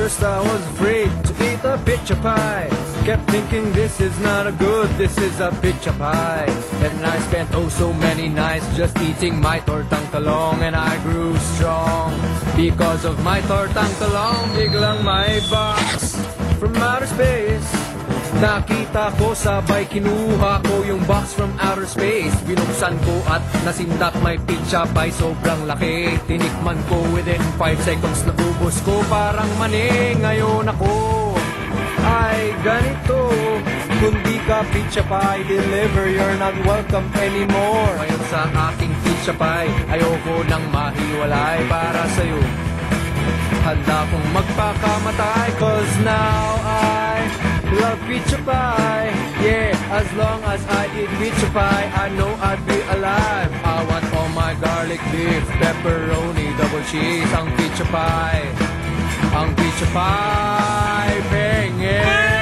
first I was afraid to eat a pizza pie. Kept thinking this is not a good, this is a pizza pie. And I spent oh so many nights just eating my tortang talong. And I grew strong because of my tortang talong. Biglang may box from outer space. Nakita ko sabay kinuha ko yung box from outer space. Binuksan ko at nasindak may pizza pie sobrang laki. Tinikman ko within 5 seconds naubos ko parang mani. Ngayon ako ay ganito. Kung di ka pizza pie deliver, you're not welcome anymore. Ngayon sa aking pizza pie, ayoko nang mahiwalay para sa'yo. Handa kong magpakamatay, cause now I love pizza pie. Yeah, as long as I eat pizza pie, I know I'd be alive. I want all my garlic beef, pepperoni, double cheese. Ang pizza pie, ang pizza pie, bangin'.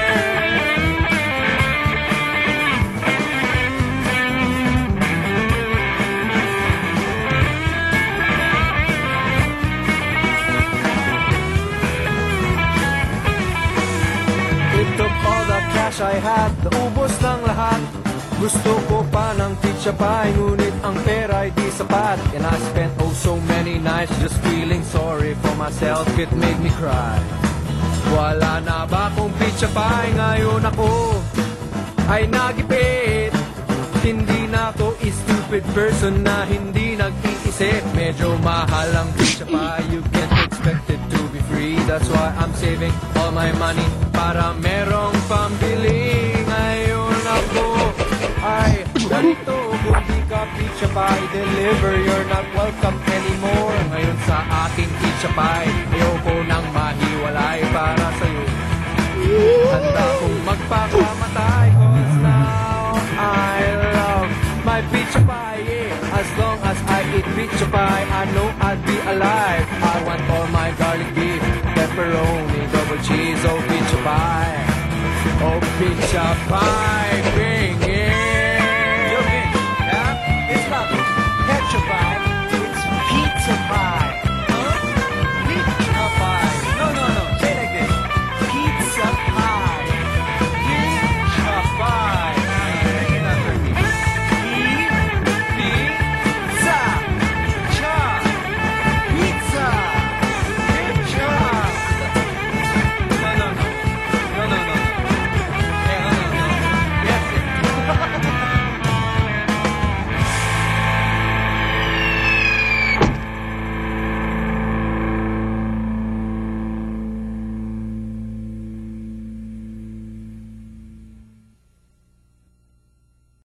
Took all the cash I had, naubos ng lahat. Gusto ko pa ng pizza pie, ngunit ang pera ay di sapat. And I spent oh so many nights just feeling sorry for myself, it made me cry. Wala na ba kung pizza pie? Ngayon ako ay nagipit. Hindi na ako stupid person na hindi nag-iisip. Medyo mahal ang pizza pie, you can't expect it to be free. That's why I'm saving all my money para merong pambili. Ngayon ako ay ganito. Kung di ka pizza pie deliver, you're not welcome anymore. Ngayon sa aking pizza pie, ayoko nang mahiwalay para sa'yo. Handa kong magpakamatay, cause now I love my pizza pie, yeah. As long as I eat pizza pie, I know I'd be alive. I want all my garlic beef, pepperoni, double cheese, oh pizza pie. Oh pizza pie, bring it. Joking, yeah? It's not